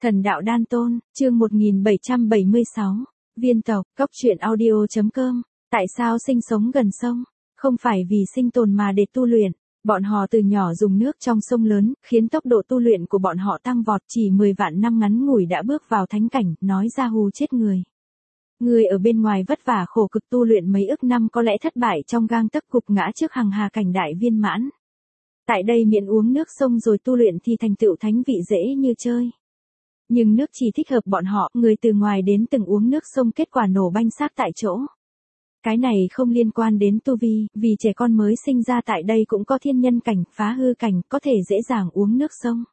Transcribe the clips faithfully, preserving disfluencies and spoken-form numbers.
Thần đạo đan tôn, chương một nghìn bảy trăm bảy mươi sáu, viên tộc, cốc truyện audio.com, tại sao sinh sống gần sông? Không phải vì sinh tồn mà để tu luyện. Bọn họ từ nhỏ dùng nước trong sông lớn, khiến tốc độ tu luyện của bọn họ tăng vọt, chỉ mười vạn năm ngắn ngủi đã bước vào thánh cảnh, nói ra hù chết người. Người ở bên ngoài vất vả khổ cực tu luyện mấy ức năm có lẽ thất bại trong gang tấc cục ngã trước hằng hà cảnh đại viên mãn. Tại đây miễn uống nước sông rồi tu luyện thì thành tựu thánh vị dễ như chơi. Nhưng nước chỉ thích hợp bọn họ, người từ ngoài đến từng uống nước sông kết quả nổ banh xác tại chỗ. Cái này không liên quan đến tu vi, vì trẻ con mới sinh ra tại đây cũng có thiên nhân cảnh, phá hư cảnh, có thể dễ dàng uống nước sông.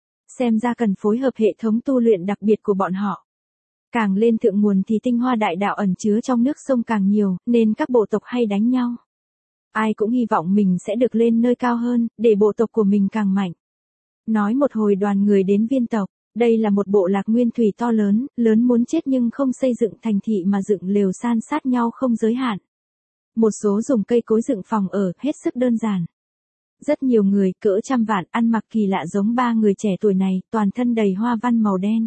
Xem ra cần phối hợp hệ thống tu luyện đặc biệt của bọn họ. Càng lên thượng nguồn thì tinh hoa đại đạo ẩn chứa trong nước sông càng nhiều, nên các bộ tộc hay đánh nhau. Ai cũng hy vọng mình sẽ được lên nơi cao hơn, để bộ tộc của mình càng mạnh. Nói một hồi đoàn người đến viên tộc. Đây là một bộ lạc nguyên thủy to lớn, lớn muốn chết nhưng không xây dựng thành thị mà dựng lều san sát nhau không giới hạn. Một số dùng cây cối dựng phòng ở, hết sức đơn giản. Rất nhiều người, cỡ trăm vạn, ăn mặc kỳ lạ giống ba người trẻ tuổi này, toàn thân đầy hoa văn màu đen.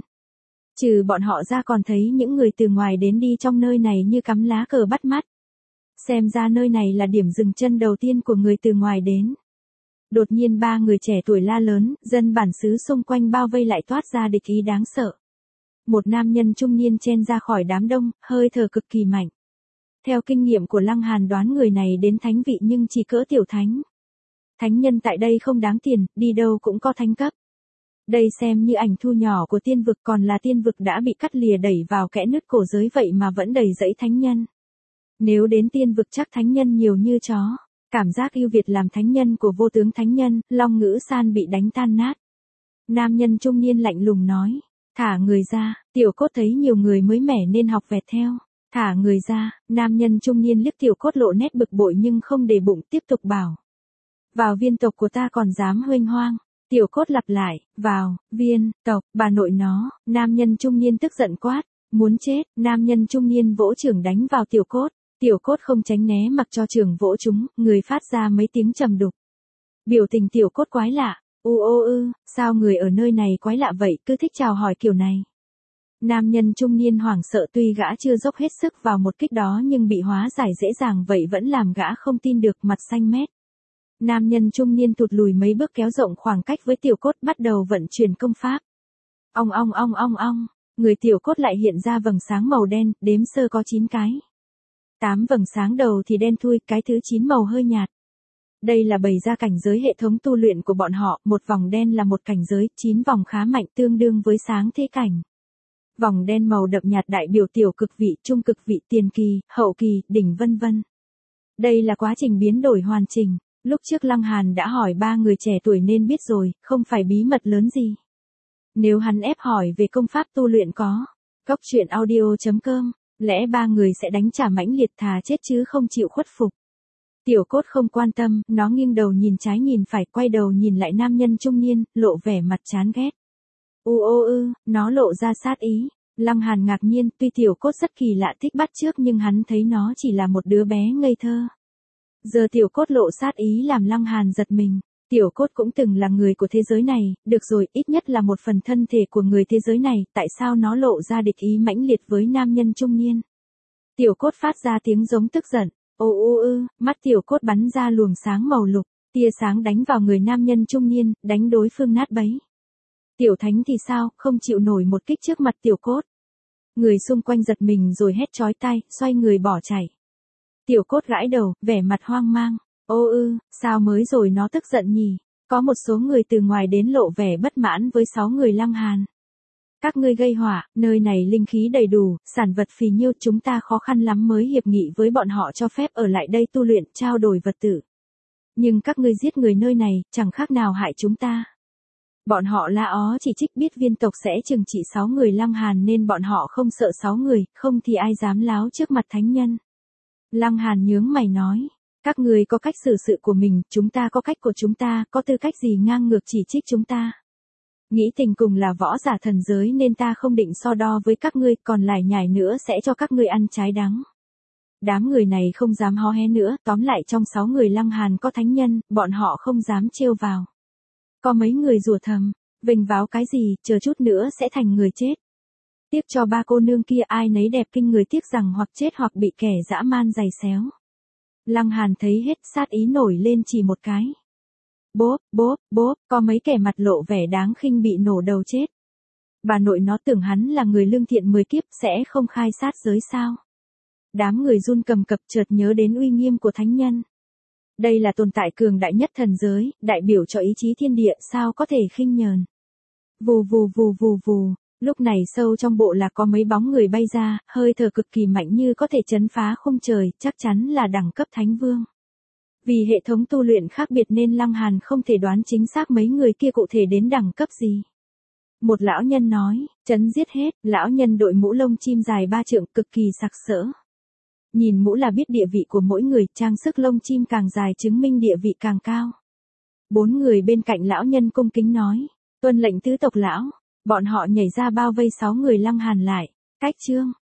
Trừ bọn họ ra còn thấy những người từ ngoài đến đi trong nơi này như cắm lá cờ bắt mắt. Xem ra nơi này là điểm dừng chân đầu tiên của người từ ngoài đến. Đột nhiên ba người trẻ tuổi la lớn, dân bản xứ xung quanh bao vây lại toát ra địch ý đáng sợ. Một nam nhân trung niên chen ra khỏi đám đông, hơi thở cực kỳ mạnh. Theo kinh nghiệm của Lăng Hàn đoán người này đến thánh vị nhưng chỉ cỡ tiểu thánh. Thánh nhân tại đây không đáng tiền, đi đâu cũng có thánh cấp. Đây xem như ảnh thu nhỏ của tiên vực, còn là tiên vực đã bị cắt lìa đẩy vào kẽ nứt cổ giới vậy mà vẫn đầy dẫy thánh nhân. Nếu đến tiên vực chắc thánh nhân nhiều như chó. Cảm giác ưu việt làm thánh nhân của vô tướng thánh nhân, Long Ngữ San bị đánh tan nát. Nam nhân trung niên lạnh lùng nói, thả người ra, Tiểu Cốt thấy nhiều người mới mẻ nên học vẹt theo. Thả người ra, nam nhân trung niên liếc Tiểu Cốt lộ nét bực bội nhưng không để bụng, tiếp tục bảo. Vào viên tộc của ta còn dám huênh hoang. Tiểu Cốt lặp lại, vào, viên, tộc, bà nội nó, nam nhân trung niên tức giận quát, muốn chết, nam nhân trung niên vỗ chưởng đánh vào Tiểu Cốt. Tiểu Cốt không tránh né mặc cho trường vỗ chúng, người phát ra mấy tiếng trầm đục. Biểu tình Tiểu Cốt quái lạ, u ô ư, sao người ở nơi này quái lạ vậy, cứ thích chào hỏi kiểu này. Nam nhân trung niên hoảng sợ, tuy gã chưa dốc hết sức vào một kích đó nhưng bị hóa giải dễ dàng vậy vẫn làm gã không tin được, mặt xanh mét. Nam nhân trung niên tụt lùi mấy bước kéo rộng khoảng cách với Tiểu Cốt, bắt đầu vận chuyển công pháp. Ong ong ong ong ong, người Tiểu Cốt lại hiện ra vầng sáng màu đen, đếm sơ có chín cái. Tám vầng sáng đầu thì đen thui, cái thứ chín màu hơi nhạt. Đây là bày ra cảnh giới hệ thống tu luyện của bọn họ, một vòng đen là một cảnh giới, chín vòng khá mạnh tương đương với sáng thế cảnh. Vòng đen màu đậm nhạt đại biểu tiểu cực vị, trung cực vị, tiền kỳ, hậu kỳ, đỉnh vân vân. Đây là quá trình biến đổi hoàn chỉnh, lúc trước Lăng Hàn đã hỏi ba người trẻ tuổi nên biết rồi, không phải bí mật lớn gì. Nếu hắn ép hỏi về công pháp tu luyện có, cốc truyện audio.com. Lẽ ba người sẽ đánh trả mãnh liệt, thà chết chứ không chịu khuất phục. Tiểu Cốt không quan tâm, nó nghiêng đầu nhìn trái nhìn phải, quay đầu nhìn lại nam nhân trung niên, lộ vẻ mặt chán ghét. U ô ư, nó lộ ra sát ý. Lăng Hàn ngạc nhiên, tuy Tiểu Cốt rất kỳ lạ thích bắt chước nhưng hắn thấy nó chỉ là một đứa bé ngây thơ. Giờ Tiểu Cốt lộ sát ý làm Lăng Hàn giật mình. Tiểu Cốt cũng từng là người của thế giới này, được rồi, ít nhất là một phần thân thể của người thế giới này, tại sao nó lộ ra địch ý mãnh liệt với nam nhân trung niên? Tiểu Cốt phát ra tiếng giống tức giận, ô ô ư, mắt Tiểu Cốt bắn ra luồng sáng màu lục, tia sáng đánh vào người nam nhân trung niên, đánh đối phương nát bấy. Tiểu Thánh thì sao, không chịu nổi một kích trước mặt Tiểu Cốt. Người xung quanh giật mình rồi hét chói tai, xoay người bỏ chạy. Tiểu Cốt gãi đầu, vẻ mặt hoang mang. Ô ư, sao mới rồi nó tức giận nhỉ? Có một số người từ ngoài đến lộ vẻ bất mãn với sáu người Lăng Hàn. Các ngươi gây họa, nơi này linh khí đầy đủ, sản vật phì nhiêu, chúng ta khó khăn lắm mới hiệp nghị với bọn họ cho phép ở lại đây tu luyện, trao đổi vật tử. Nhưng các ngươi giết người nơi này, chẳng khác nào hại chúng ta. Bọn họ la ó chỉ trích, biết viên tộc sẽ trừng trị sáu người Lăng Hàn nên bọn họ không sợ sáu người, không thì ai dám láo trước mặt thánh nhân. Lăng Hàn nhướng mày nói. Các người có cách xử sự của mình, chúng ta có cách của chúng ta, có tư cách gì ngang ngược chỉ trích chúng ta. Nghĩ tình cùng là võ giả thần giới nên ta không định so đo với các ngươi, còn lại nhải nữa sẽ cho các ngươi ăn trái đắng. Đám người này không dám hó hé nữa, tóm lại trong sáu người Lăng Hàn có thánh nhân, bọn họ không dám trêu vào. Có mấy người rủa thầm, Vênh váo cái gì, chờ chút nữa sẽ thành người chết. Tiếc cho ba cô nương kia ai nấy đẹp kinh người, tiếc rằng hoặc chết hoặc bị kẻ dã man giày xéo. Lăng Hàn thấy hết sát ý nổi lên chỉ một cái. Bốp, bốp, bốp, có mấy kẻ mặt lộ vẻ đáng khinh bị nổ đầu chết. Bà nội nó tưởng hắn là người lương thiện mười kiếp sẽ không khai sát giới sao. Đám người run cầm cập chợt nhớ đến uy nghiêm của thánh nhân. Đây là tồn tại cường đại nhất thần giới, đại biểu cho ý chí thiên địa, sao có thể khinh nhờn. Vù vù vù vù vù, lúc này sâu trong bộ lạc có mấy bóng người bay ra, hơi thở cực kỳ mạnh như có thể chấn phá khung trời, chắc chắn là đẳng cấp thánh vương. Vì hệ thống tu luyện khác biệt nên Lăng Hàn không thể đoán chính xác mấy người kia cụ thể đến đẳng cấp gì. Một lão nhân nói, chấn giết hết, lão nhân đội mũ lông chim dài ba trượng cực kỳ sặc sỡ. Nhìn mũ là biết địa vị của mỗi người, trang sức lông chim càng dài chứng minh địa vị càng cao. Bốn người bên cạnh lão nhân cung kính nói, tuân lệnh tứ tộc lão, bọn họ nhảy ra bao vây sáu người Lăng Hàn lại, cách chương.